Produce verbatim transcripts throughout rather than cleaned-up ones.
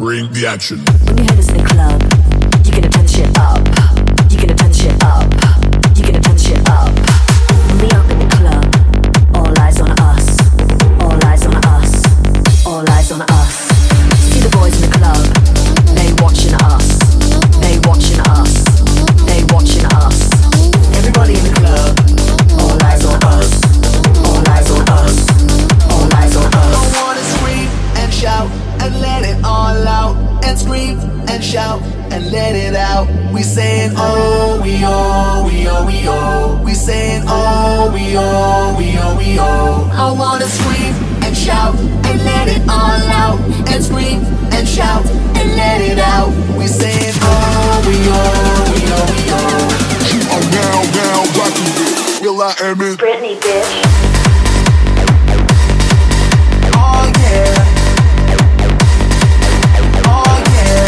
Bring the action. When your head is in the club, you're gonna turn the shit up. You're gonna turn the shit up. You're gonna turn the shit up. When we up in the club, all eyes on us. All eyes on us. All eyes on us. See the boys in the club, they watching us. They watching us. They watching us. Everybody in the club, all eyes on us. All eyes on us. All eyes on us. I wanna scream and shout and let it all out. And scream and shout and let it out. We saying oh, we oh, we oh, we oh. We saying oh, we oh, we oh, we oh. I wanna scream and shout and let it all out. And scream and shout and let it out. We saying oh, we oh, we oh, we oh. You are now, now rocking it. Will I am it? Britney, bitch. Oh yeah. Oh yeah.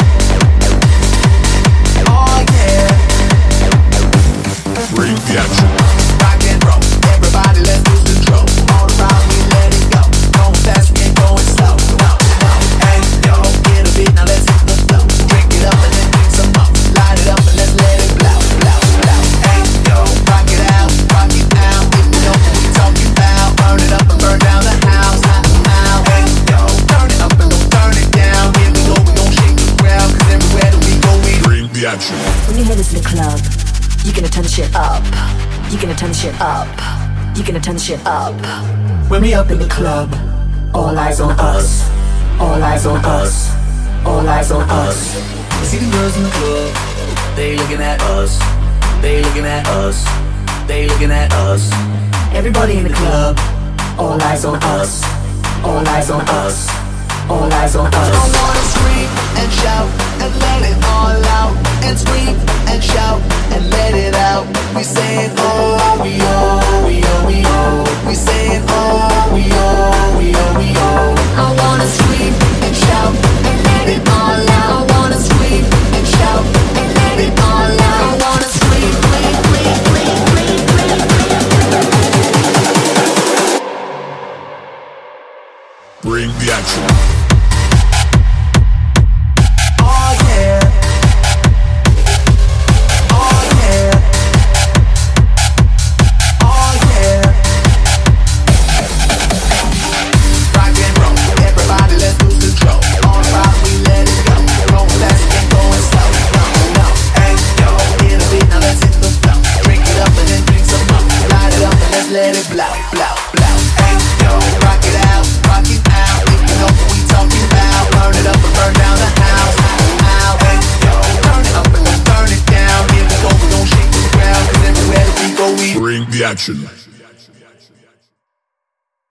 Oh yeah. Bring the action. Rock and roll, everybody let's lose control. All around we let it go. Going fast, we ain't going slow. No, no, hey yo, get a beat, now let's hit the flow. Drink it up and then drink some more. Light it up and let's let it blow, blow, blow. Hey yo, rock it out, rock it out. If you know what we talking about, burn it up and burn down the house. Now, hey yo, turn it up and don't turn it down. Here we go, we gon' shake the ground, 'cause everywhere that we go, we Bring the action. When your head is in the club, you're gonna turn the shit up. You're gonna turn the shit up. You're gonna turn the shit up. When we up in the club, all eyes on us. All eyes on us. All eyes on us. See the girls in the club, they looking at us. They looking at us. They looking at us. Everybody in the club, all eyes on us. All eyes on us. All eyes on us. I wanna scream and shout and let it all out. And scream and shout and let it out. We saying oh, we oh, we oh, we oh. We saying oh, we oh, we oh, we oh. I wanna scream and shout and let it all out. I wanna scream and shout and let it all out. I wanna scream, scream, scream, scream, scream, scream. Bring the action. Let it blow, blow, blow. Hey, yo, rock it out, rock it out. If you know what we talking about, burn it up and burn down the house. Ow, hey, yo, turn it up and then turn it down. Here we go, we gon' shake the ground, 'cause everywhere that we go, we Bring the action.